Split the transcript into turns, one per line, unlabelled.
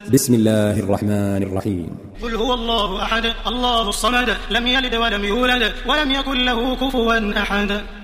بسم الله الرحمن الرحيم.
قل هو الله أحد الله الصمد لم يلد ولم يولد ولم يكن له كفوا أحد.